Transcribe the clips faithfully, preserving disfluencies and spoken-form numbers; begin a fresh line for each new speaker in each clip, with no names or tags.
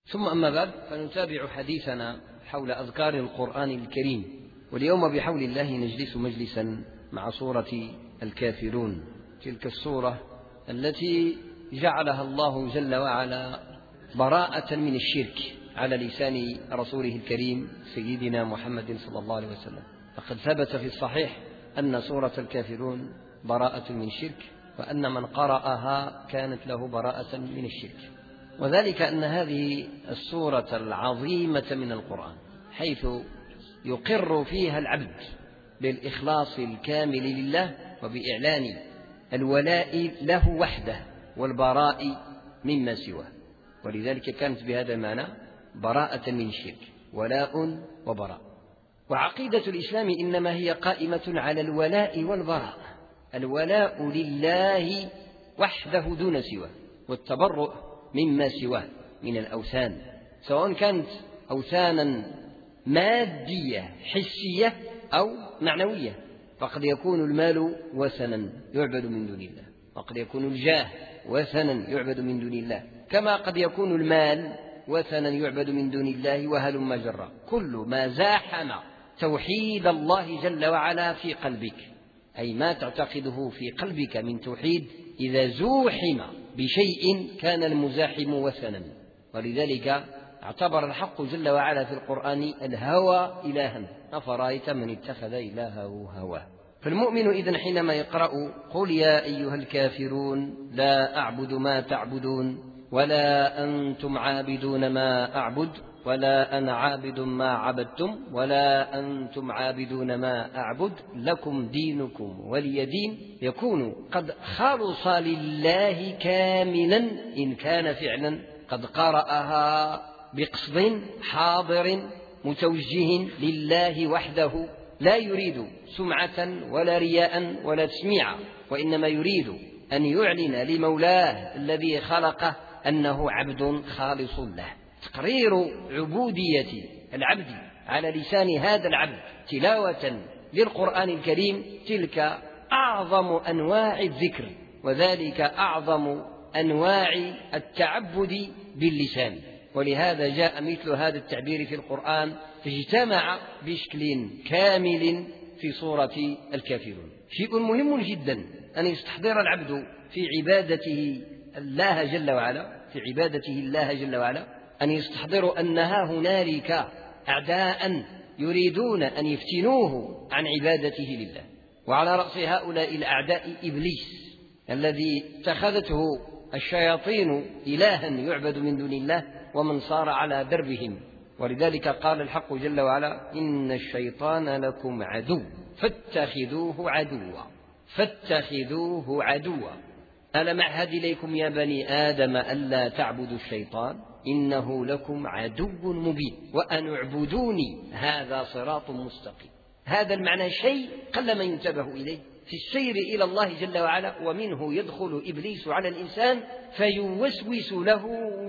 ثم أما بعد، فنتابع حديثنا حول أذكار القرآن الكريم، واليوم بحول الله نجلس مجلسا مع سورة الكافرون، تلك السورة التي جعلها الله جل وعلا براءة من الشرك على لسان رسوله الكريم سيدنا محمد صلى الله عليه وسلم. فقد ثبت في الصحيح أن سورة الكافرون براءة من الشرك، وأن من قرأها كانت له براءة من الشرك، وذلك أن هذه السورة العظيمة من القرآن حيث يقر فيها العبد بالإخلاص الكامل لله وبإعلان الولاء له وحده والبراء مما سواه، ولذلك كانت بهذا المعنى براءة من الشرك، ولاء وبراء. وعقيدة الإسلام إنما هي قائمة على الولاء والبراء، الولاء لله وحده دون سواه، والتبرؤ مما سواه من الأوثان، سواء كانت أوثانا مادية حسية أو معنوية. فقد يكون المال وثنا يعبد من دون الله، وقد يكون الجاه وثنا يعبد من دون الله، كما قد يكون المال وثنا يعبد من دون الله، وهلم جرا. كل ما زاحم توحيد الله جل وعلا في قلبك، أي ما تعتقده في قلبك من توحيد، إذا زوحم بشيء كان المزاحم وثنا. ولذلك اعتبر الحق جل وعلا في القرآن الهوى إلها، أفرأيت من اتخذ إلهه هواه. فالمؤمن إذن حينما يقرأ قل يا أيها الكافرون لا أعبد ما تعبدون ولا أنتم عابدون ما أعبد ولا أنا عابد ما عبدتم ولا أنتم عابدون ما أعبد لكم دينكم ولي دين، يكون قد خلص لله كاملا إن كان فعلا قد قرأها بقصد حاضر متوجه لله وحده، لا يريد سمعة ولا رياء ولا تسميعا، وإنما يريد أن يعلن لمولاه الذي خلقه أنه عبد خالص له. تقرير عبودية العبد على لسان هذا العبد تلاوة للقرآن الكريم تلك أعظم أنواع الذكر، وذلك أعظم أنواع التعبد باللسان. ولهذا جاء مثل هذا التعبير في القرآن، فاجتمع بشكل كامل في سورة الكافرون. شيء مهم جدا أن يستحضر العبد في عبادته الله جل وعلا، في عبادته الله جل وعلا أن يستحضر أنها هنالك أعداء يريدون أن يفتنوه عن عبادته لله، وعلى رأس هؤلاء الأعداء إبليس الذي اتخذته الشياطين إلها يعبد من دون الله ومن صار على دربهم. ولذلك قال الحق جل وعلا إن الشيطان لكم عدو فاتخذوه عدوا فاتخذوه عدوا ألم أعهد إليكم يا بني آدم ألا تعبدوا الشيطان إنه لكم عدو مبين وأن اعبدوني هذا صراط مستقيم. هذا المعنى شيء قل من ينتبه إليه في السير إلى الله جل وعلا، ومنه يدخل إبليس على الإنسان فيوسوس له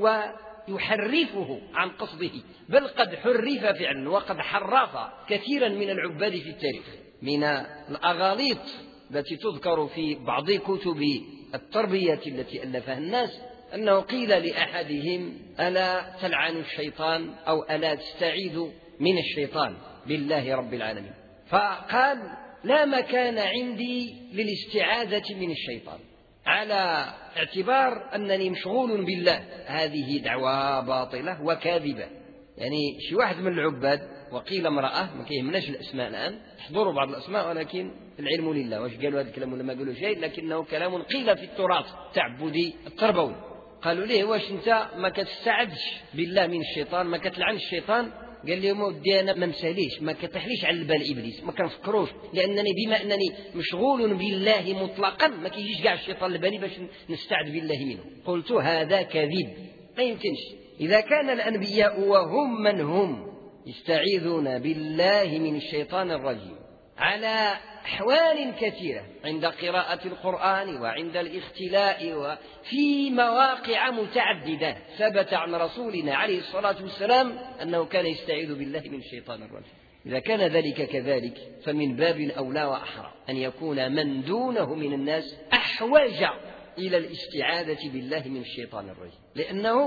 ويحرفه عن قصده، بل قد حرف فعلا وقد حرف كثيرا من العباد في التاريخ. من الأغاليط التي تذكر في بعض كتب التربية التي ألفها الناس أنه قيل لأحدهم ألا تلعن الشيطان أو ألا تستعيذ من الشيطان بالله رب العالمين، فقال لا مكان عندي للاستعاذة من الشيطان، على اعتبار أنني مشغول بالله. هذه دعوة باطلة وكاذبة. يعني شي واحد من العباد، وقيل امرأة، ما كيهمناش الأسماء الآن، احضروا بعض الأسماء ولكن العلم لله، واش قالوا هذا الكلام ولا ما قالوا شيء، لكنه كلام قيل في التراث التعبدي التربوي. قالوا ليه واش انت ما كتستعدش بالله من الشيطان، ما كتلعن الشيطان؟ قال لهم ودي انا ما مساليش، ما كتحليش على البال ابليس، ما كنفكروش، لانني بما انني مشغول بالله مطلقا ما كيجيش كاع الشيطان لبالي باش نستعد بالله منه. قلت هذا كذب، ما يمكنش. اذا كان الانبياء وهم من هم يستعيذون بالله من الشيطان الرجيم على أحوال كثيرة، عند قراءة القرآن وعند الاختلاء وفي مواقع متعددة، ثبت عن رسولنا عليه الصلاة والسلام أنه كان يستعيذ بالله من الشيطان الرجيم. إذا كان ذلك كذلك فمن باب أولى وأحرى أن يكون من دونه من الناس أحوج إلى الاستعاذة بالله من الشيطان الرجيم، لأنه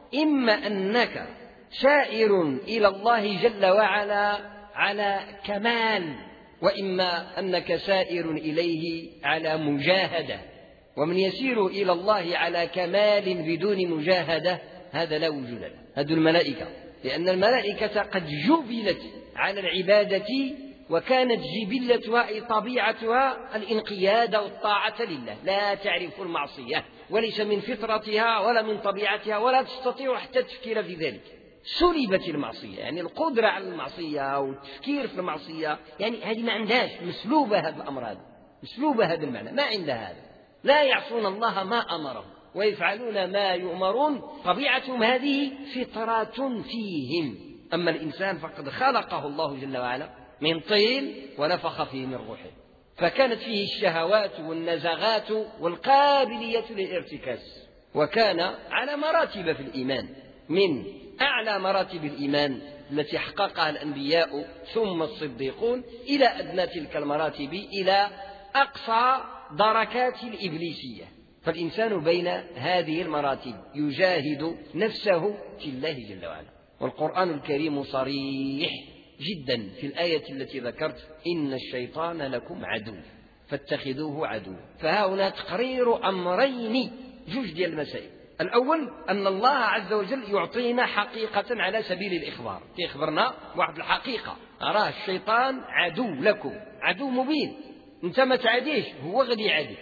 إما أنك سائر إلى الله جل وعلا على كمال، وإما أنك سائر إليه على مجاهدة. ومن يسير إلى الله على كمال بدون مجاهدة هذا لا وجود له. هذه الملائكة، لأن الملائكة قد جبلت على العبادة، وكانت جبلتها أي طبيعتها الانقياد والطاعة لله، لا تعرف المعصية، وليس من فطرتها ولا من طبيعتها، ولا تستطيع حتى التفكير في ذلك. سلبت المعصية، يعني القدرة على المعصية والتفكير في المعصية، يعني هذه ما عندهاش، مسلوبة هذا الأمر، هذا مسلوبة هذا المعنى، ما عندها هذا. لا يعصون الله ما أمرهم ويفعلون ما يؤمرون، طبيعتهم هذه فطرة فيهم. أما الإنسان فقد خلقه الله جل وعلا من طين ونفخ فيه من روحه، فكانت فيه الشهوات والنزغات والقابلية للارتكاز، وكان على مراتب في الإيمان، من أعلى مراتب الإيمان التي حققها الأنبياء ثم الصديقون إلى أدنى تلك المراتب، إلى أقصى دركات الإبليسية. فالإنسان بين هذه المراتب يجاهد نفسه في الله جل وعلا. والقرآن الكريم صريح جدا في الآية التي ذكرت: إن الشيطان لكم عدو فاتخذوه عدوا. فهنا تقرير أمرين، جوج ديال المسائل. الأول أن الله عز وجل يعطينا حقيقة على سبيل الإخبار، يخبرنا واحد الحقيقة: أراه الشيطان عدو لكم، عدو مبين، أنت ما تعاديش، هو غادي يعاديك،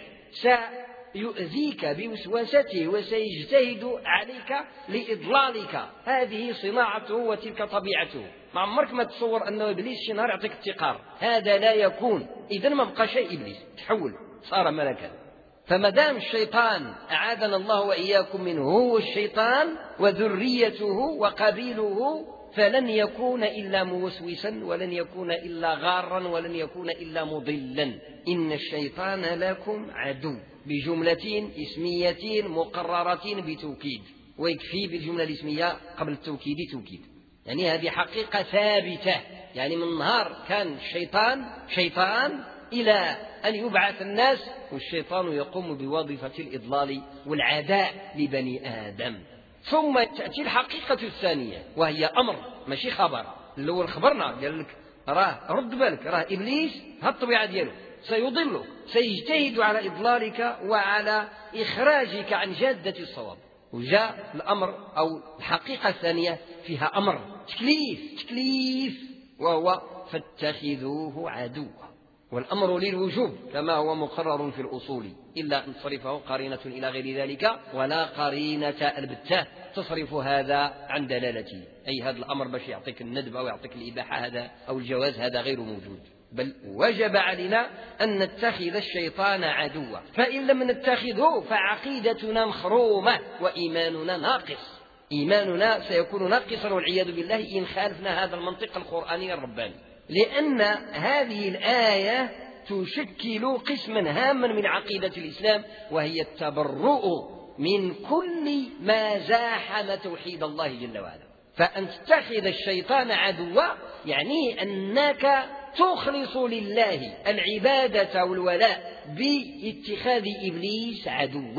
سيؤذيك بوسواسته وسيجتهد عليك لإضلالك. هذه صناعته وتلك طبيعته. ما عمرك ما تصور أنه إبليس شي نهار يعطيك التقار، هذا لا يكون. إذن ما بقى شيء إبليس، تحول صار ملكا. فمدام الشيطان أعاذنا الله وإياكم منه هو الشيطان وذريته وقبيله، فلن يكون إلا موسوسا، ولن يكون إلا غارا، ولن يكون إلا مضلا. إن الشيطان لكم عدو، بجملة اسمية مقررة بتوكيد، ويكفي بالجملة الاسمية قبل التوكيد توكيد، يعني هذه حقيقة ثابتة. يعني من نهار كان الشيطان شيطان إلى أن يبعث الناس، والشيطان يقوم بوظيفة الإضلال والعداء لبني آدم. ثم تأتي الحقيقة الثانية وهي أمر ماشي خبر. الأول خبرنا قال لك راه رد بالك، راه إبليس هالطبيعة دياله سيضلك، سيجتهد على إضلالك وعلى إخراجك عن جادة الصواب. وجاء الأمر أو الحقيقة الثانية فيها أمر، تكليف تكليف وهو فاتخذوه عدوا. والأمر للوجوب كما هو مقرر في الأصول، إلا أن تصرفه قرينة إلى غير ذلك، ولا قرينة البتة تصرف هذا عن دلالته. أي هذا الأمر باش يعطيك الندب أو يعطيك الإباحة هذا أو الجواز، هذا غير موجود. بل وجب علينا أن نتخذ الشيطان عدوا، فإن لم نتخذه فعقيدتنا مخرومة وإيماننا ناقص. إيماننا سيكون ناقصا والعياذ بالله إن خالفنا هذا المنطق القرآني الرباني، لأن هذه الآية تشكل قسما هاما من عقيدة الإسلام، وهي التبرؤ من كل ما زاحم توحيد الله جل وعلا. فأن تتخذ الشيطان عدوا يعني أنك تخلص لله العبادة والولاء باتخاذ إبليس عدوا.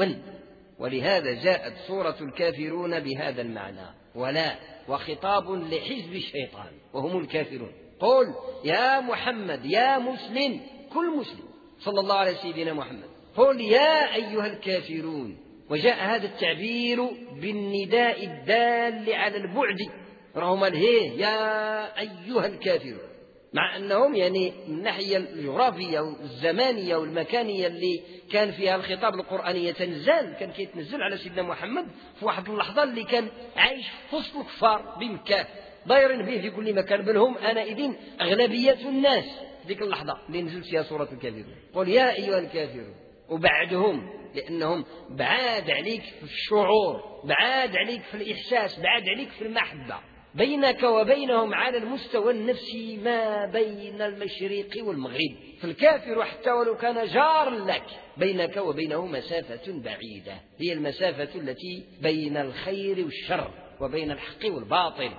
ولهذا جاءت سورة الكافرون بهذا المعنى، ولاء وخطاب لحزب الشيطان وهم الكافرون. قل يا محمد يا مسلم، كل مسلم صلى الله على سيدنا محمد، قل يا أيها الكافرون. وجاء هذا التعبير بالنداء الدال على البعد، رغم الهيه يا أيها الكافرون، مع أنهم يعني من الناحية الجغرافية والزمانية والمكانية اللي كان فيها الخطاب القرآني يتنزل، كان كيتنزل على سيدنا محمد في واحد اللحظة اللي كان عايش في وسط الكفار بمكة، ضايرين به في كل مكان، بل هم آنئذ أغلبية الناس في ذيك اللحظة اللي نزلت فيها سورة الكافرون. قل يا أيها الكافرون، وبعدهم لأنهم بعاد عليك في الشعور، بعاد عليك في الإحساس، بعاد عليك في المحبة. بينك وبينهم على المستوى النفسي ما بين المشرق والمغرب. فالكافر حتى ولو كان جار لك بينك وبينه مسافة بعيدة، هي المسافة التي بين الخير والشر وبين الحق والباطل.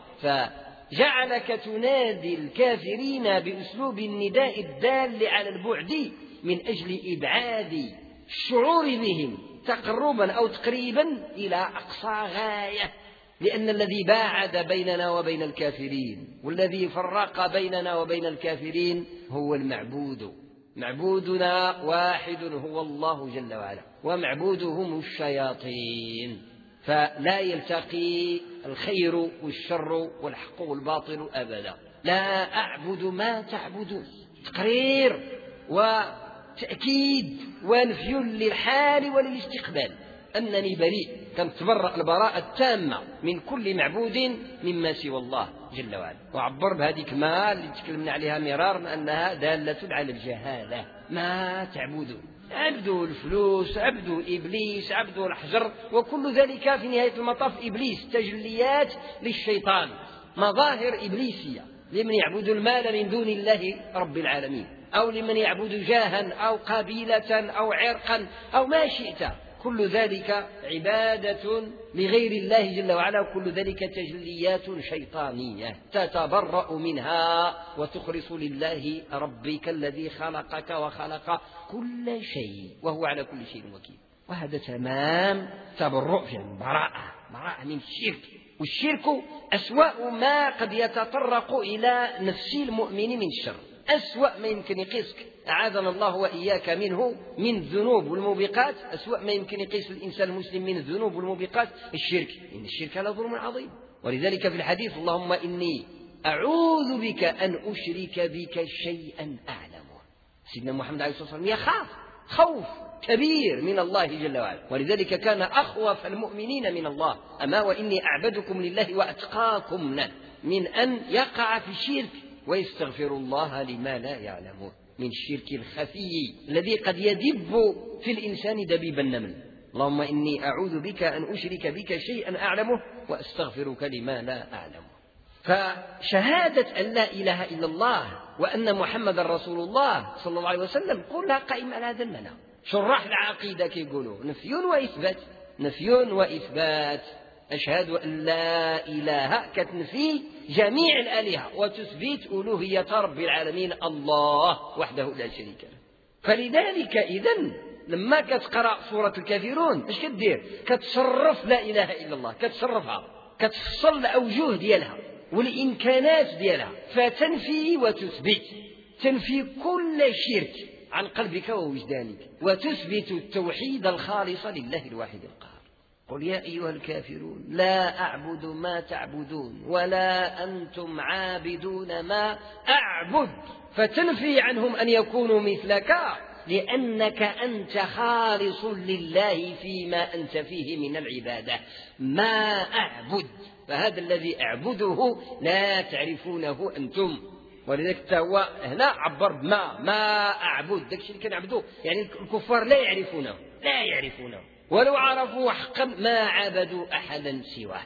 فجعلك تنادي الكافرين بأسلوب النداء الدال على البعد من أجل إبعاد الشعور بهم تقربا أو تقريبا إلى أقصى غاية. لأن الذي باعد بيننا وبين الكافرين والذي فرق بيننا وبين الكافرين هو المعبود. معبودنا واحد هو الله جل وعلا، ومعبودهم الشياطين، فلا يلتقي الخير والشر والحق والباطل أبدا. لا أعبد ما تعبدون، تقرير وتأكيد ونفي للحال وللاستقبال، أنني بريء، كنتبرأ البراءة التامة من كل معبود مما سوى الله جل وعلا. وعبر بهذيك ما اللي تكلمنا عليها مرارا أنها دالة على الجهالة. ما تعبدون، عبدوا الفلوس، عبدوا إبليس، عبدوا الحجر، وكل ذلك في نهاية المطاف إبليس، تجليات للشيطان، مظاهر إبليسية، لمن يعبد المال من دون الله رب العالمين، أو لمن يعبد جاها أو قبيلة أو عرقا أو ما شئت، كل ذلك عبادة لغير الله جل وعلا، كل ذلك تجليات شيطانية تتبرأ منها وتخلص لله ربك الذي خلقك وخلق كل شيء وهو على كل شيء وكيل. وهذا تمام تبرؤ في براءة، براءة من الشرك. والشرك أسوأ ما قد يتطرق إلى نفس المؤمن من الشر، أسوأ ما يمكن يقيسك أعاذنا الله وإياك منه من الذنوب والموبقات، أسوأ ما يمكن يقيس الإنسان المسلم من الذنوب والموبقات الشرك، إن الشرك لظلم عظيم. ولذلك في الحديث اللهم إني أعوذ بك أن أشرك بك شيئا أعلمه. سيدنا محمد عليه الصلاة والسلام يخاف خوف كبير من الله جل وعلا، ولذلك كان أخوف المؤمنين من الله. أما وإني أعبدكم لله وأتقاكم له، من أن يقع في الشرك ويستغفر الله لما لا يعلمون، من الشرك الخفي الذي قد يدب في الإنسان دبيب النمل. اللهم إني أعوذ بك أن أشرك بك شيئا أعلمه وأستغفرك لما لا أعلمه. فشهادة أن لا إله إلا الله وأن محمد رسول الله صلى الله عليه وسلم كلها قائمة على هذا المعنى. شراح العقيدة كيقولوا نفي وإثبات، نفي وإثبات. أشهد أن لا إله كتنفي جميع الآلهة وتثبيت ألوهية رب العالمين الله وحده لا شريك له. فلذلك إذن لما كتقرأ سورة الكافرون ايش كدير؟ كتصرف لا إله إلا الله، كتصرفها، كتفصل الأوجه ديالها والإمكانات ديالها، فتنفي وتثبت، تنفي كل شرك عن قلبك ووجدانك، وتثبت التوحيد الخالص لله الواحد القهار. قل يا أيها الكافرون لا أعبد ما تعبدون ولا أنتم عابدون ما أعبد، فتنفي عنهم أن يكونوا مثلك لأنك أنت خالص لله فيما أنت فيه من العبادة. ما أعبد، فهذا الذي أعبده لا تعرفونه أنتم. ولذلك هو هنا عبر بما ما أعبد، ذاك الشيء اللي كنعبدوه، يعني الكفار لا يعرفونه، لا يعرفونه، ولو عرفوا حقا ما عبدوا أحدا سواه.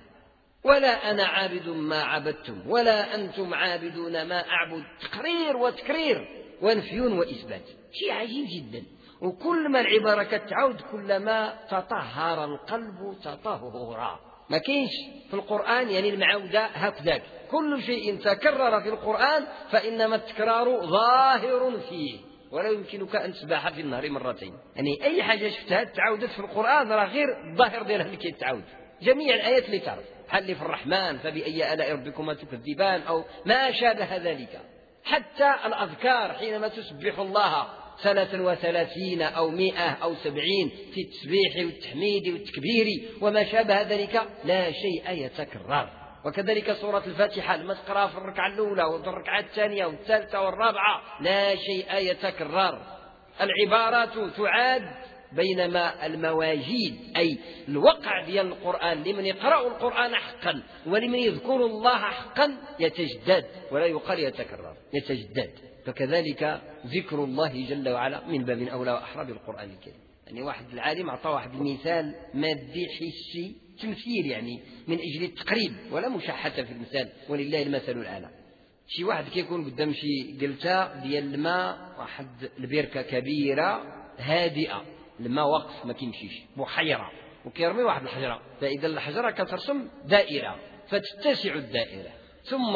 ولا أنا عابد ما عبدتم ولا أنتم عابدون ما أعبد، تقرير وتكرير ونفي وإثبات، شيء عجيب جدا. وكل ما العبارة كتعود كلما تطهر القلب تطهرا. ما كاينش في القرآن يعني المعودة هكذاك، كل شيء تكرر في القرآن فإنما التكرار ظاهر فيه، ولا يمكنك أن تسبح في النهر مرتين. يعني أي حاجة شفتها تعودت في القرآن راه غير الظاهر ديالها اللي كيتعاود. جميع الآيات اللي تعرف حل في الرحمن فبأي آلاء ربكما تكذبان أو ما شابه ذلك، حتى الأذكار حينما تسبح الله ثلاثا وثلاثين أو مئة أو سبعين في التسبيح والتحميد والتكبير وما شابه ذلك لا شيء يتكرر. وكذلك سورة الفاتحة لما تقرأ في الركعة الأولى والركعة الثانية والثالثة والرابعة لا شيء يتكرر. العبارات تعاد، بينما المواجيد أي الوقع ديال القرآن لمن يقرأ القرآن حقا ولمن يذكر الله حقا يتجدد، ولا يقال يتكرر، يتجدد. فكذلك ذكر الله جل وعلا من باب أولى وأحرى بالقرآن الكريم. يعني واحد العالم أعطى واحد المثال مادي حسي تمثيل، يعني من أجل التقريب ولا مشاحة في المثال، ولله المثل الأعلى. شي واحد كيكون قدام شي قلتة ديال الماء، واحد البركة كبيرة هادئة، الماء وقف ما كيمشيش، بحيرة، وكيرمي واحد الحجرة، فإذا الحجرة كترسم دائرة فتتسع الدائرة، ثم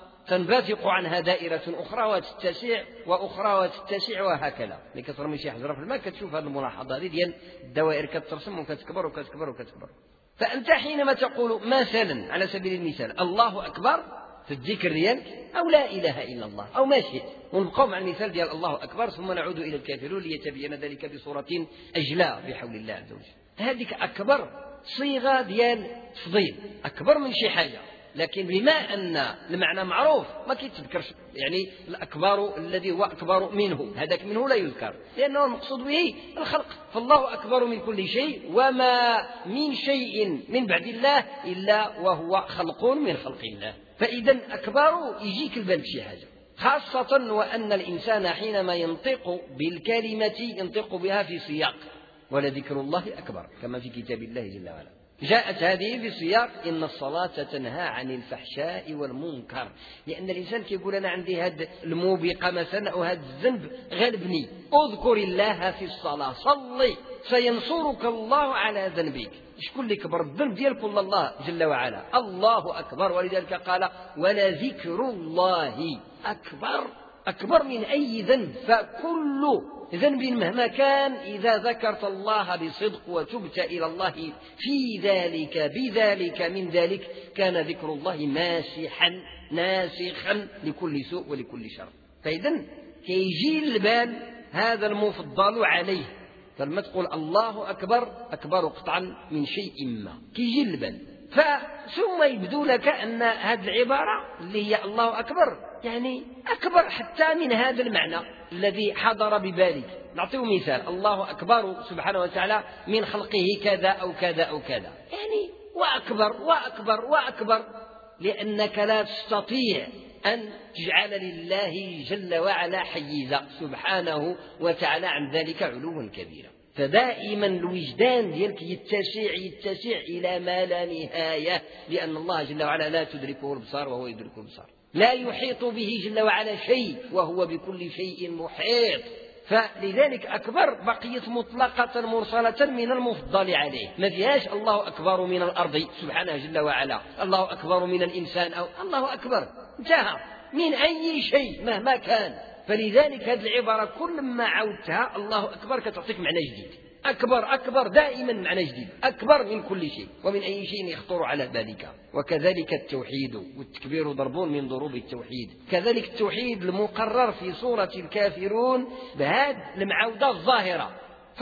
تنبثق عنها دائرة أخرى وتتسع وأخرى وتتسع وهكذا. ملي كترمي شي حجرة في الماء كتشوف هذه الملاحظة ديال الدوائر كترسم وكتكبر وكتكبر وكتكبر. فأنت حينما تقول مثلا على سبيل المثال الله أكبر في الذكر ديالك أو لا إله إلا الله أو ما شئت، ونبقى مع المثال ديال الله أكبر ثم نعود إلى الكافرون ليتبين ذلك بصورة أجلى بحول الله عز وجل. هذيك أكبر صيغة ديال تفضيل، أكبر من شي حاجة، لكن بما أن المعنى معروف ما كيتذكرش، يعني الأكبر الذي هو أكبر منه، هذاك منه لا يذكر لأنه المقصود به الخلق، فالله أكبر من كل شيء وما من شيء من بعد الله إلا وهو خلق من خلق الله. فإذا أكبر يجيك البال شي حاجة، خاصة وأن الإنسان حينما ينطق بالكلمة ينطق بها في سياق، ولذكر الله أكبر كما في كتاب الله جل وعلا. جاءت هذه في سياق إن الصلاة تنهى عن الفحشاء والمنكر، لأن الإنسان كيقول أنا عندي هذا الموبقة مثلا أو هذا الذنب غلبني، اذكر الله في الصلاة، صلي سينصرك الله على ذنبك. شكون اللي كبر الذنب ديالك؟ الله جل وعلا، الله أكبر. ولذلك قال ولذكر الله أكبر، أكبر من أي ذنب. فكل ذنب مهما كان إذا ذكرت الله بصدق وتبت إلى الله في ذلك بذلك من ذلك كان ذكر الله ماسحا ناسخا لكل سوء ولكل شر. فإذا كيجي البال هذا المفضل عليه، فلما تقول الله أكبر أكبر قطعا من شيء ما كيجي البال، فثم يبدو لك أن هذه العبارة اللي هي الله أكبر يعني أكبر حتى من هذا المعنى الذي حضر ببالك. نعطيه مثال، الله أكبر سبحانه وتعالى من خلقه كذا أو كذا أو كذا، يعني وأكبر وأكبر وأكبر، لأنك لا تستطيع أن تجعل لله جل وعلا حيزا سبحانه وتعالى عن ذلك علوا كبيرا. فدائما الوجدان ديالك يتسع يتسع إلى ما لا نهاية، لأن الله جل وعلا لا تدركه الأبصار وهو يدرك الأبصار، لا يحيط به جل وعلا شيء وهو بكل شيء محيط. فلذلك أكبر بقيت مطلقة مرسلة من المفضل عليه، ما فيهاش الله أكبر من الأرض سبحانه جل وعلا، الله أكبر من الإنسان، أو الله أكبر انتهى من أي شيء مهما كان. فلذلك هذه العبارة كل ما عودتها الله أكبر كتعطيك معنى جديد، أكبر أكبر دائما معنى جديد، أكبر من كل شيء ومن أي شيء يخطر على بالك. وكذلك التوحيد، والتكبير ضرب من ضروب التوحيد، كذلك التوحيد المقرر في سورة الكافرون بهذه المعودة الظاهرة.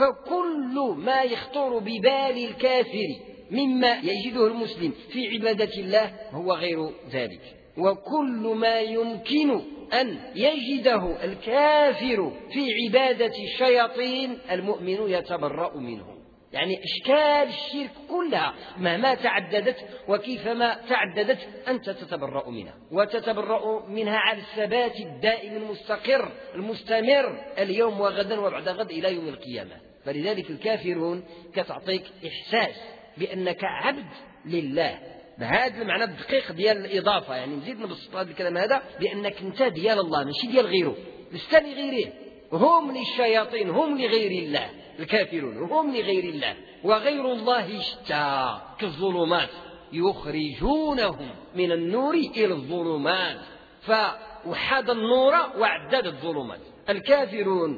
فكل ما يخطر ببال الكافر مما يجده المسلم في عبادة الله هو غير ذلك، وكل ما يمكن أن يجده الكافر في عبادة الشياطين المؤمن يتبرأ منه. يعني أشكال الشرك كلها مهما تعددت وكيفما تعددت أنت تتبرأ منها، وتتبرأ منها على الثبات الدائم المستقر المستمر اليوم وغدا وبعد غد إلى يوم القيامة. فلذلك الكافرون كتعطيك إحساس بأنك عبد لله بهذا المعنى الدقيق ديال الإضافة. يعني نزيد نبسط هذا الكلام هذا بأنك أنت ديال الله ماشي ديال غيره، لست لغيره، هم للشياطين، هم لغير الله، الكافرون هم لغير الله، وغير الله شتى كالظلمات يخرجونهم من النور إلى الظلمات، فوحد النور وعدد الظلمات. الكافرون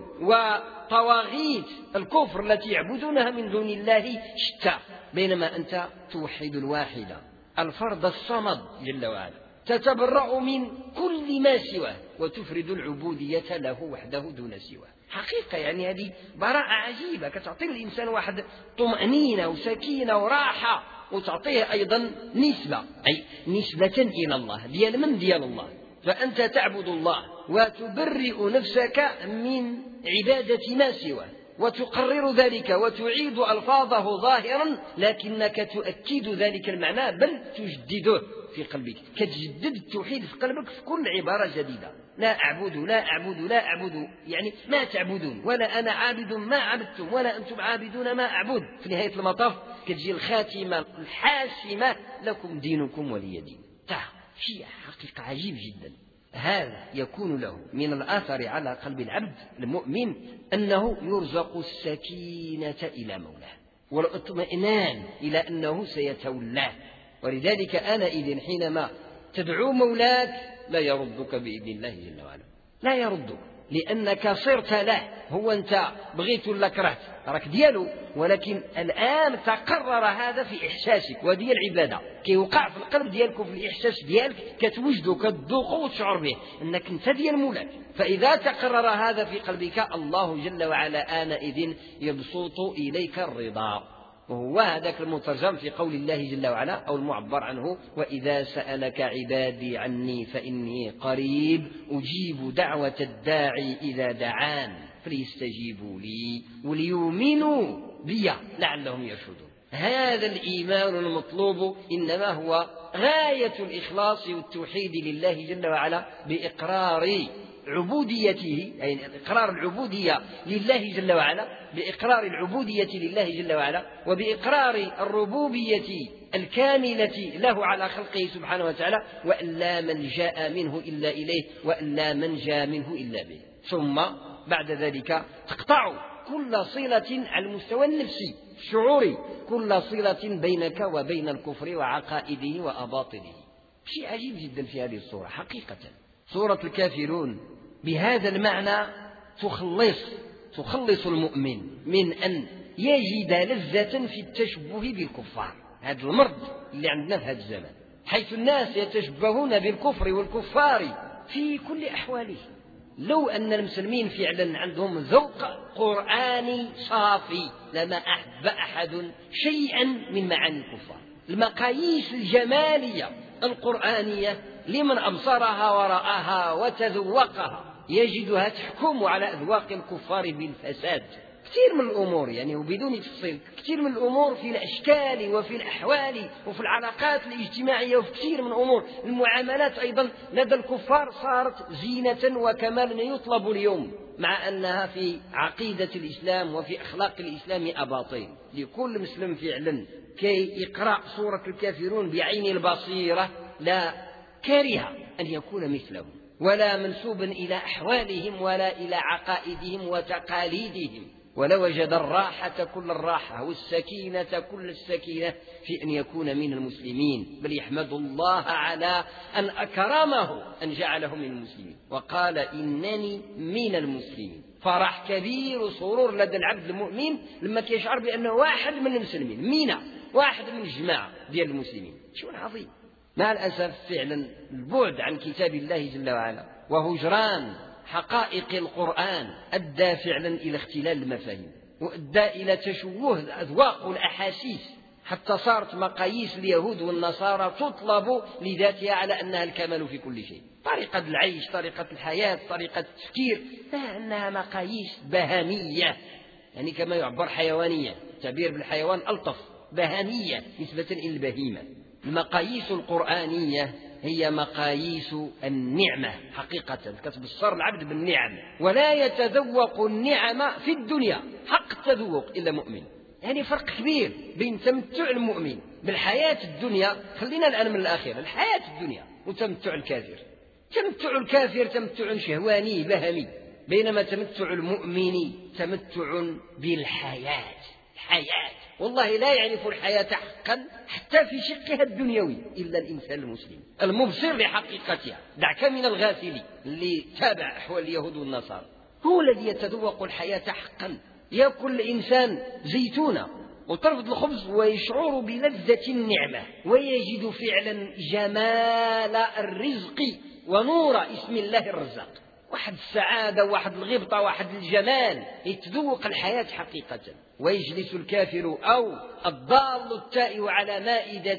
وطواغيت الكفر التي يعبدونها من دون الله شتى، بينما أنت توحد الواحد الفرد الصمد جل وعلا، تتبرأ من كل ما سواه وتفرد العبودية له وحده دون سواه. حقيقة يعني هذه براءة عجيبة كتعطي الإنسان واحد طمأنينة وسكينة وراحة، وتعطيه أيضا نسبة، أي نسبة إلى الله، ديال من ديال الله. فأنت تعبد الله وتبرئ نفسك من عبادة ما سواه، وتقرر ذلك وتعيد ألفاظه ظاهرا، لكنك تؤكد ذلك المعنى بل تجدده في قلبك، كتجدد التوحيد في قلبك في كل عبارة جديدة. لا أعبد لا أعبد لا أعبد، يعني ما تعبدون، ولا أنا عابد ما عبدتم، ولا أنتم عابدون ما أعبد. في نهاية المطاف كتجي الخاتمة الحاسمة لكم دينكم ولي دين. شيء حقيقة عجيب جدا. هذا يكون له من الآثر على قلب العبد المؤمن أنه يرزق السكينة إلى مولاه والاطمئنان إلى أنه سيتولاه. ولذلك آنئذ حينما تدعو مولاك لا يردك بإذن الله جل وعلا، لا يردك، لأنك صرت له. هو أنت بغيت ولا كرهت راك ديالو، ولكن الآن تقرر هذا في إحساسك، ودي العبادة كيوقع في القلب ديالك وفي الإحساس ديالك، كتوجده كتذوقه وتشعر به أنك أنت ديال مولاك. فإذا تقرر هذا في قلبك الله جل وعلا آنئذ يبسط إليك الرضا، وهو هذاك المترجم في قول الله جل وعلا أو المعبر عنه: وإذا سألك عبادي عني فإني قريب أجيب دعوة الداعي إذا دعان فليستجيبوا لي وليؤمنوا بي لعلهم يرشدون. هذا الإيمان المطلوب إنما هو غاية الإخلاص والتوحيد لله جل وعلا بإقرار عبوديته، يعني إقرار العبودية لله جل وعلا، بإقرار العبودية لله جل وعلا، وبإقرار الربوبية الكاملة له على خلقه سبحانه وتعالى، وأن لا ملجأ منه إلا إليه، وأن لا منجى منه إلا به. ثم بعد ذلك تقطع كل صلة على المستوى النفسي الشعوري، كل صلة بينك وبين الكفر وعقائده وأباطله. شيء عجيب جدا في هذه الصورة حقيقة. سورة الكافرون بهذا المعنى تخلص تخلص المؤمن من أن يجد لذة في التشبه بالكفار، هذا المرض اللي عندنا في هذا الزمان، حيث الناس يتشبهون بالكفر والكفار في كل أحواله. لو أن المسلمين فعلا عندهم ذوق قرآني صافي لما أحب أحد شيئا من معاني الكفار. المقاييس الجمالية القرآنية لمن أبصرها ورآها وتذوقها يجدها تحكم على أذواق الكفار بالفساد. كثير من الأمور يعني وبدون تفصيل، كثير من الأمور في الأشكال وفي الأحوال وفي العلاقات الاجتماعية وفي كثير من الأمور المعاملات أيضا لدى الكفار صارت زينة وكمالا يطلب اليوم، مع أنها في عقيدة الإسلام وفي أخلاق الإسلام أباطيل. لكل مسلم فعلا كي يقرأ سورة الكافرون بعين البصيرة لا كاره أن يكون مثلهم، ولا منسوبا إلى أحوالهم ولا إلى عقائدهم وتقاليدهم، ولوجد الراحة كل الراحة والسكينة كل السكينة في أن يكون من المسلمين، بل يحمد الله على أن أكرمه أن جعله من المسلمين، وقال إنني من المسلمين. فرح كبير وسرور لدى العبد المؤمن لما يشعر بأنه واحد من المسلمين، منا واحد من الجماعة ديال المسلمين. شيء عظيم. مع الأسف فعلا البعد عن كتاب الله جل وعلا وهجران حقائق القرآن أدى فعلا إلى اختلال المفاهيم، وأدى إلى تشوه الأذواق والأحاسيس، حتى صارت مقاييس اليهود والنصارى تطلب لذاتها على أنها الكمال في كل شيء. طريقة العيش، طريقة الحياة، طريقة التفكير، لا أنها مقاييس بهمية، يعني كما يعبر حيوانية، التعبير بالحيوان ألطف، بهمية نسبة إلى البهيمة. المقاييس القرآنية هي مقاييس النعمة حقيقة، كتبصر العبد بالنعم، ولا يتذوق النعم في الدنيا حق التذوق إلا مؤمن. يعني فرق كبير بين تمتع المؤمن بالحياة الدنيا، خلينا الآن من الآخرة، الحياة الدنيا، وتمتع الكافر. تمتع الكافر تمتع شهواني بهمي، بينما تمتع المؤمن تمتع بالحياة. الحياة والله لا يعرف الحياة حقا حتى في شقها الدنيوي إلا الإنسان المسلم المبصر بحقيقتها. دعك من الغافل اللي تابع أحوال اليهود والنصارى، هو الذي يتذوق الحياة حقا. يأكل الإنسان زيتونة وترفض الخبز ويشعر بلذة النعمة، ويجد فعلا جمال الرزق ونور اسم الله الرزاق، واحد السعادة، واحد الغبطة، واحد الجمال، يتذوق الحياة حقيقة. ويجلس الكافر أو الضال التائه على مائدة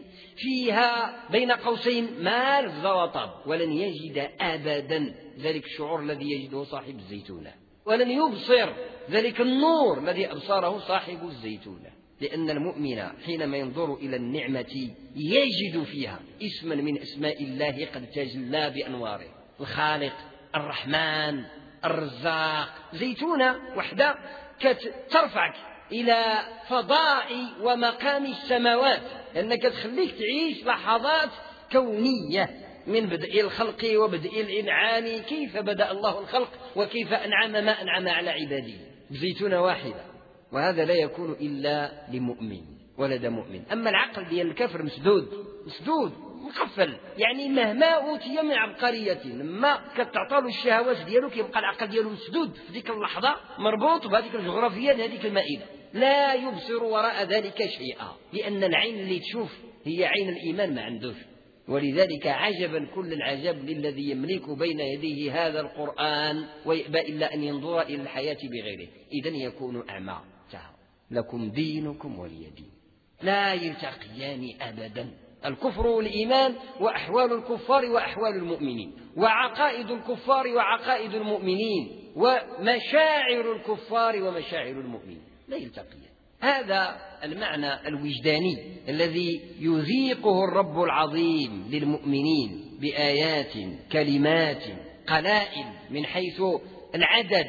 فيها بين قوسين ما لذ وطاب، ولن يجد أبدا ذلك الشعور الذي يجده صاحب الزيتونة، ولن يبصر ذلك النور الذي أبصره صاحب الزيتونة. لأن المؤمن حينما ينظر إلى النعمة يجد فيها اسما من أسماء الله قد تجلى بأنواره، الخالق، الرحمن، الرزاق. زيتونة وحدة كترفعك إلى فضاء ومقام السماوات، لأنك تخليك تعيش لحظات كونية من بدء الخلق وبدء الإنعام، كيف بدأ الله الخلق وكيف أنعم ما أنعم على عباده بزيتونة واحدة. وهذا لا يكون إلا لمؤمن ولد مؤمن. أما العقل ديال الكفر مسدود مسدود، ما مقفل، يعني مهما أوتي من عبقرية لما كتعطالو الشهوات ديالو كيبقى العقل ديالو مسدود في ديك اللحظة مربوط بهذيك الجغرافية هذيك المائدة، لا يبصر وراء ذلك شيئا، لأن العين اللي تشوف هي عين الإيمان ما عندوش. ولذلك عجبا كل العجب للذي يملك بين يديه هذا القرآن ويأبى إلا أن ينظر إلى الحياة بغيره، إذن يكون أعمى. لكم دينكم ولي دين، لا يلتقيان أبدا. الكفر والإيمان وأحوال الكفار وأحوال المؤمنين، وعقائد الكفار وعقائد المؤمنين، ومشاعر الكفار ومشاعر المؤمنين لا يلتقيان. هذا المعنى الوجداني الذي يذيقه الرب العظيم للمؤمنين بآيات كلمات قلائل من حيث العدد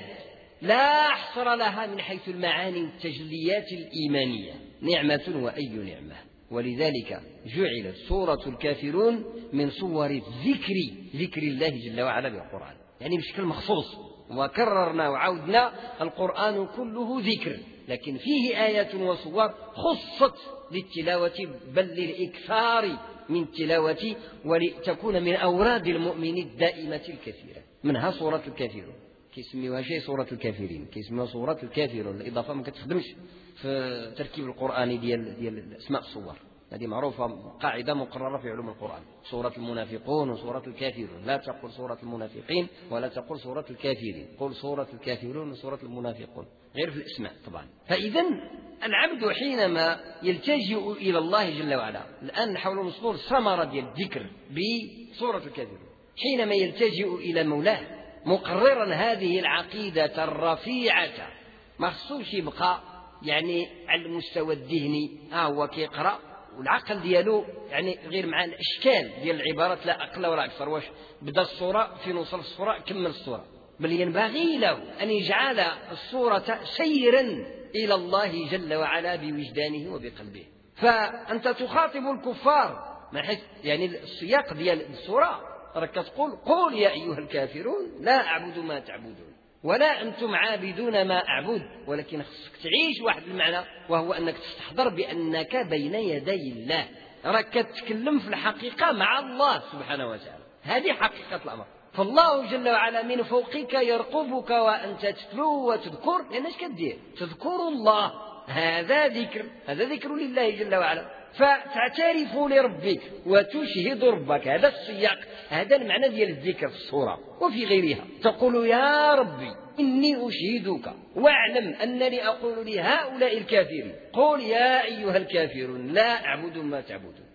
لا حصر لها من حيث المعاني والتجليات الإيمانية، نعمة وأي نعمة. ولذلك جعلت سورة الكافرون من صور الذكر، ذكر الله جل وعلا بالقرآن، يعني بشكل مخصوص. وكررنا وعودنا القرآن كله ذكر، لكن فيه آيات وصور خصت للتلاوة بل للإكثار من التلاوة ولتكون من أوراد المؤمن الدائمة الكثيرة. منها سورة الكافرون، كيسميوها شيء سورة الكافرين، كيسميوها سورة الكافرون، الإضافة ما كتخدمش في التركيب القرآني ديال ديال اسماء الصور، هذه معروفة قاعدة مقررة في علوم القرآن. سورة المنافقون وسورة الكافرون، لا تقل سورة المنافقين ولا تقل سورة الكافرين، قل سورة الكافرون وسورة المنافقون، غير في الاسماء طبعا. فإذا العبد حينما يلتجئ إلى الله جل وعلا، الآن نحاول نصور ثمرة ديال الذكر بسورة الكافرون، حينما يلتجئ إلى مولاه مقررا هذه العقيدة الرفيعة، ما خصوش يبقى يعني على المستوى الذهني ها هو كيقرأ والعقل ديالو يعني غير مع الاشكال ديال العبارات لا اقل ولا اكثر، واش بدا الصوره في نوصل الصوره كمل الصوره، بل ينبغي له ان يجعل الصوره سيرا الى الله جل وعلا بوجدانه وبقلبه. فانت تخاطب الكفار من حيث يعني السياق ديال الصوره، راك تقول قل يا ايها الكافرون لا اعبد ما تعبدون ولا أنتم عابدون ما أعبد، ولكن خصك تعيش واحد المعنى، وهو أنك تستحضر بأنك بين يدي الله، راك تتكلم في الحقيقة مع الله سبحانه وتعالى، هذه حقيقة الأمر. فالله جل وعلا من فوقك يرقبك وأنت تتلو وتذكر، لأن اش كدير؟ تذكر الله، هذا ذكر، هذا ذكر لله جل وعلا. فتعترف لربك وتشهد ربك، هذا السياق، هذا المعنى ديال الذكر في الصورة وفي غيرها. تقول يا ربي إني أشهدك واعلم أنني أقول لهؤلاء الكافرين قل يا أيها الكافرون لا أعبد ما تعبدون.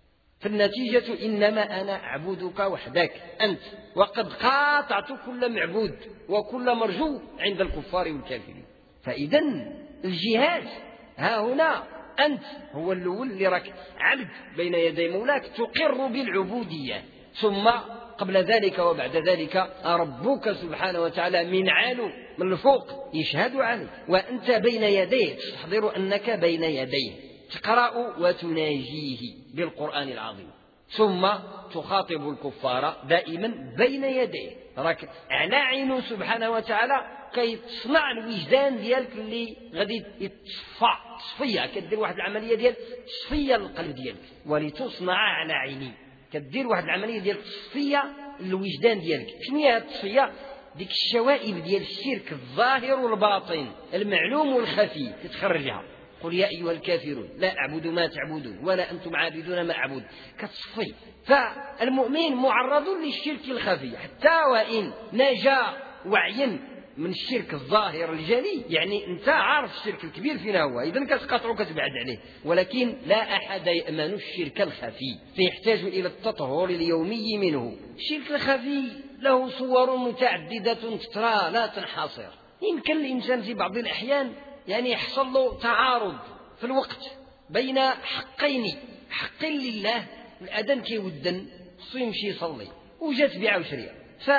فالنتيجة إنما أنا أعبدك وحدك أنت، وقد قاطعت كل معبود وكل مرجو عند الكفار والكافرين. فإذا الجهاد ها هنا أنت هو الأول اللي راك عبد بين يدي مولاك تقر بالعبودية، ثم قبل ذلك وبعد ذلك ربك سبحانه وتعالى من علو من الفوق يشهد عليك، وأنت بين يديه تستحضر أنك بين يديه، تقرأ وتناجيه بالقرآن العظيم، ثم تخاطب الكفار دائما بين يديه، راك على عينه سبحانه وتعالى كي تصنع الوجدان ديالك اللي غادي يتصفى تصفيه، كدير واحد العمليه ديال تصفيه للقلب ديالك ولتصنع على عيني، كدير واحد العمليه ديال تصفيه للوجدان ديالك. شنو هي التصفيه؟ ديك الشوائب ديال الشرك الظاهر والباطن المعلوم والخفي تتخرجها. قل يا أيها الكافرون لا أعبد ما تعبدون ولا أنتم عابدون ما أعبد، كتصفي. فالمؤمن معرض للشرك الخفي حتى وإن نجا وعيا من الشرك الظاهر الجلي، يعني أنت عارف الشرك الكبير فين هو، إذن كتقاطعه كتبعد عليه، ولكن لا أحد يأمن الشرك الخفي فيحتاج إلى التطهر اليومي منه. الشرك الخفي له صور متعددة تترى لا تنحصر. يمكن الإنسان في بعض الأحيان يعني يحصل له تعارض في الوقت بين حقين، حق لله الأذان كيودن خصو يمشي يصلي وجات بيعة وشريعة،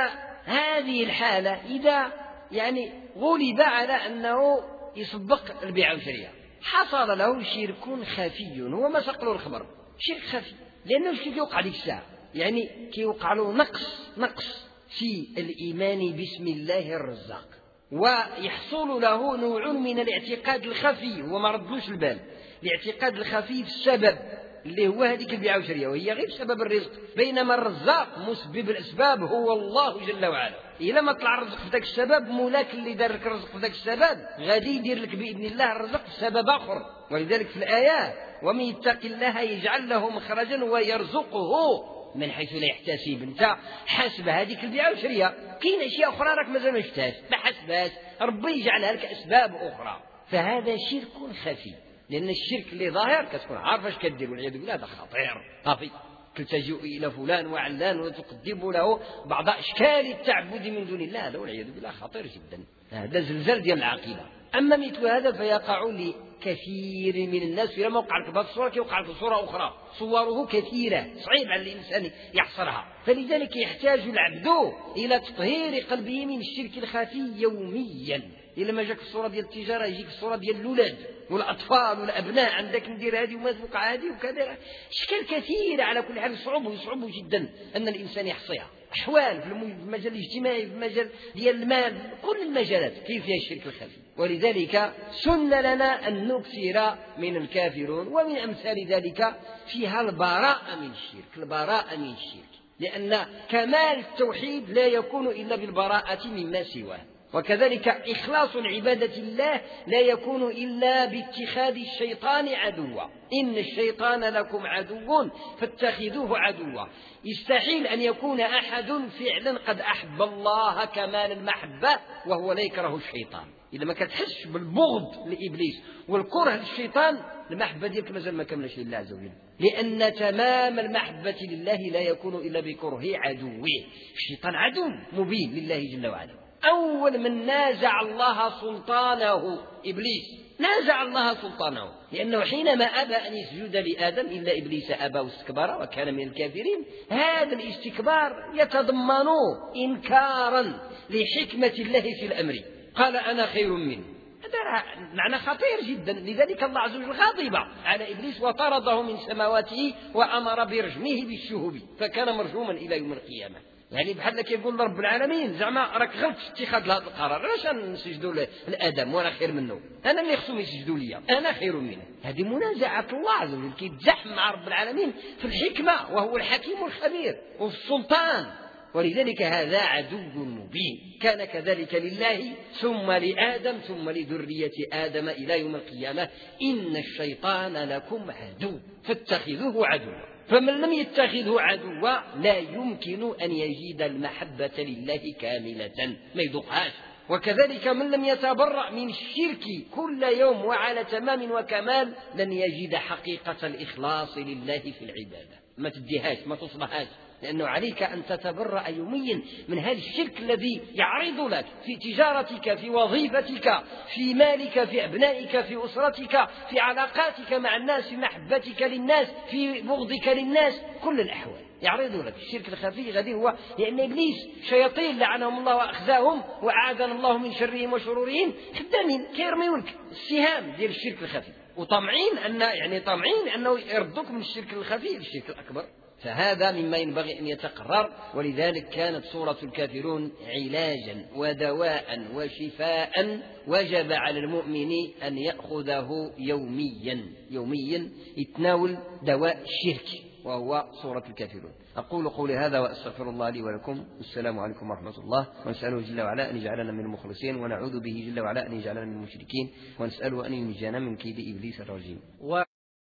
فهذه الحالة إذا يعني غلب على أنه يسبق البيعة وشريعة حصل له شرك خفي، هو ما سق له الخبر، شرك خفي، لأنه شي كيوقع ديك الساعة يعني كيوقع له نقص نقص في الإيمان باسم الله الرزاق، ويحصل له نوع من الاعتقاد الخفي، هو ما ردوش البال، الاعتقاد الخفي في السبب اللي هو هذيك البيعة والشرية، وهي غير سبب الرزق، بينما الرزاق مسبب الأسباب هو الله جل وعلا. إذا ما طلع الرزق في ذاك السبب، مولاك اللي دار لك الرزق في ذاك السبب غادي يدير لك بإذن الله الرزق في سبب آخر. ولذلك في الآيات ومن يتق الله يجعل له مخرجا ويرزقه من حيث لا يحتسب. انت حاسب هذيك البيعة والشرية، كاين اشياء اخرى راك مازال ما شفتهاش، ما حسبهاش، ربي يجعلها لك اسباب اخرى، فهذا شرك خفي. لان الشرك اللي ظاهر كتكون عارف اش كدير، والعياذ بالله هذا خطير صافي، تلتجئ الى فلان وعلان وتقدم له بعض اشكال التعبد من دون الله، هذا والعياذ بالله خطير جدا، هذا زلزال ديال العقيده. اما مثل هذا فيقع لكثير من الناس في موقع في هذه الصورة كيوقع في صورة أخرى، صوره كثيرة صعيب على الإنسان يحصرها، فلذلك يحتاج العبد إلى تطهير قلبه من الشرك الخفي يوميا. إلا ما جاك في الصورة ديال التجارة يجيك في الصورة ديال الأولاد والأطفال والأبناء، عندك ندير هذه وما توقع هذه وكذا، أشكال كثيرة. على كل حال يصعب يصعب جدا أن الإنسان يحصيها، أحوال في المجال الاجتماعي، في المجال ديال المال، كل المجالات كيف فيها الشرك الخفي. ولذلك سن لنا أن نكثر من الكافرون ومن أمثال ذلك فيها البراءة من الشرك، البراءة من الشرك، لأن كمال التوحيد لا يكون إلا بالبراءة مما سواه. وكذلك إخلاص عبادة الله لا يكون إلا باتخاذ الشيطان عدوا، إن الشيطان لكم عدو فاتخذوه عدوا. يستحيل أن يكون أحد فعلا قد أحب الله كمال المحبة وهو لا يكره الشيطان. إذا ما كتحسش بالبغض لإبليس والكره للشيطان، المحبة ديالك مازال ما كملش لله عز وجل، لأن تمام المحبة لله لا يكون إلا بكره عدوه. الشيطان عدو مبين لله جل وعلا. أول من نازع الله سلطانه إبليس، نازع الله سلطانه، لأنه حينما أبى أن يسجد لآدم إلا إبليس أبى واستكبر وكان من الكافرين، هذا الاستكبار يتضمن إنكارا لحكمة الله في الأمر، قال أنا خير منه، هذا معنى خطير جدا. لذلك الله عز وجل غضب على إبليس وطرده من سماواته وأمر برجمه بالشهب فكان مرجوما إلى يوم القيامة. يعني بحال لك يقول رب العالمين زعما راك غلط في اتخاذ هذا القرار، علاش نسجدوا لآدم وانا خير منه، انا اللي خصهم يسجدوا لي، انا خير منه. هذه منازعة الله عز وجل، كيتزاحم مع رب العالمين في الحكمة وهو الحكيم الخبير وفي السلطان. ولذلك هذا عدو مبين، كان كذلك لله ثم لآدم ثم لذرية آدم إلى يوم القيامة، إن الشيطان لكم عدو فاتخذوه عدوا. فمن لم يتخذه عدوا لا يمكن أن يجد المحبة لله كاملة، ما يذوقهاش. وكذلك من لم يتبرأ من الشرك كل يوم وعلى تمام وكمال لن يجد حقيقة الإخلاص لله في العبادة، ما تديهاش ما تصلحاش، لأنه عليك أن تتبرأ يوميا من هذا الشرك الذي يعرض لك في تجارتك، في وظيفتك، في مالك، في أبنائك، في أسرتك، في علاقاتك مع الناس، في محبتك للناس، في بغضك للناس، كل الأحوال يعرض لك الشرك الخفي. غادي هو لأن إبليس شياطين لعنهم الله وأخزاهم وأعاذنا الله من شرهم وشرورهم، خدامين كيرميونك السهام ديال الشرك الخفي، وطمعين أن يعني طمعين أنه يردوك من الشرك الخفي للشرك الأكبر. فهذا مما ينبغي أن يتقرر. ولذلك كانت سورة الكافرون علاجا ودواء وشفاء وجب على المؤمن أن يأخذه يوميا، يوميا يتناول دواء الشرك وهو سورة الكافرون. أقول قولي هذا وأستغفر الله لي ولكم، السلام عليكم ورحمة الله، ونسأله جل وعلا أن يجعلنا من المخلصين، ونعوذ به جل وعلا أن يجعلنا من المشركين، ونسأله أن ينجينا من كيد إبليس الرجيم.